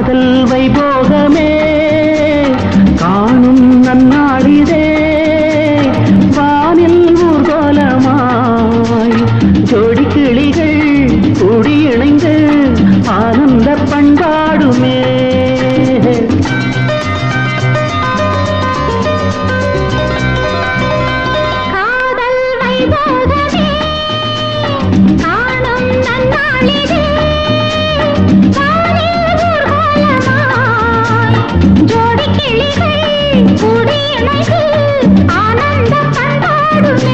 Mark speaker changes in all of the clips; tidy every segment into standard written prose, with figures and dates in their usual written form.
Speaker 1: காதல் வைபோகமே காணும் நன்னாளிதே வானில் ஊர்கோலமாய் ஜோடி கிளிகள் கூடி இணைந்து ஆனந்த பண்பாடுமே.
Speaker 2: காதல் வைபோகமே காணும் நன்னாளிதே வானில் ஊர்கோலமாய் ஜோடி கிளிகள் கூடி இணைந்து ஆனந்த பண்பாடுமே.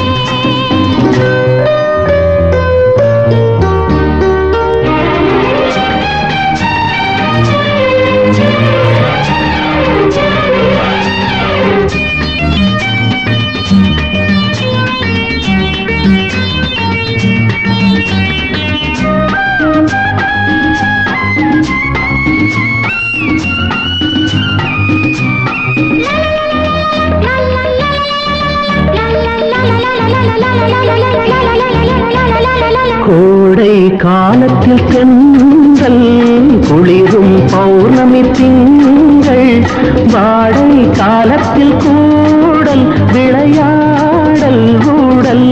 Speaker 1: கோடை காலத்தில் தென்றல் குளிரும் பௌர்ணமி திங்கள் வாடை காலத்தில் கூடல் விளையாடல் ஊடல்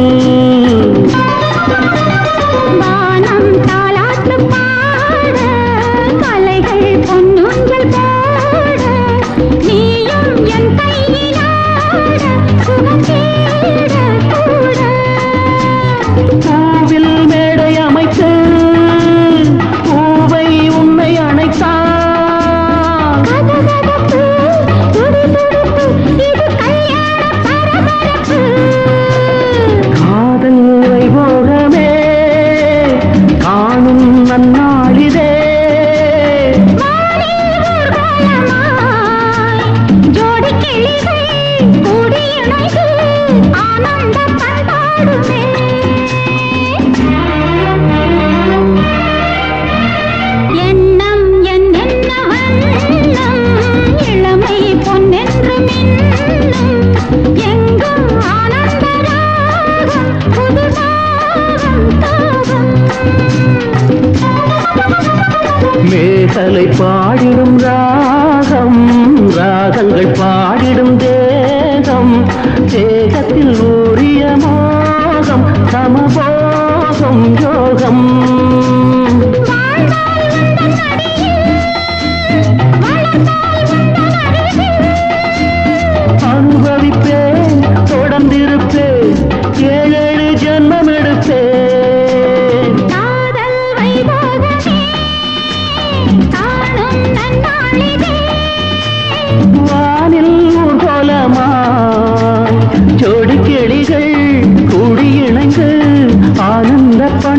Speaker 2: வானம் தாலாட்டு பாட கலைகள் பொன்னூஞ்சல் போட நீயும் என் கையிலாட சுகம் தேட கூட
Speaker 1: பூவில் மேடை அமைத்து பூவை உன்னை அணைத்தான்
Speaker 2: கதகதப்பு துடிதுடிப்பு இது கல்யாண பரபரப்பு.
Speaker 1: காதல் வைபோகமே காணும் நன்னாளிதே
Speaker 2: வானில் ஊர்வலமாய் ஜோடி கிளிகள் கூடி இணைந்து ஆனந்த பண்பாடுமே. எண்ணம் என்னென்ன வண்ணம் இளமை பொன்னென்று மின்னும் எங்கும் ஆனந்த ராகம் புது ராகம் தாகம்.
Speaker 1: மேகலை பாடிடும் ராகம் ராகங்கள் பாடிடும் தேகம் தேகத்தில் ஊறிய மோகம் சமபோகம் யோகம்
Speaker 2: வாழ்ந்தால் உந்தன் அடியில் வளர்ந்தால் உந்தன் அருகில்
Speaker 1: அனுபவிப்பேன் தொடர்ந்திருப்பேன் ஏழேழு ஜென்மம் எடுப்பேன்.
Speaker 2: காதல் வைபோகமே காணும் நன்னாளிதே
Speaker 1: வானில் ஊர்கோலமாய் ஜோடி கிளிகள் கூடி இணைந்து ஆனந்த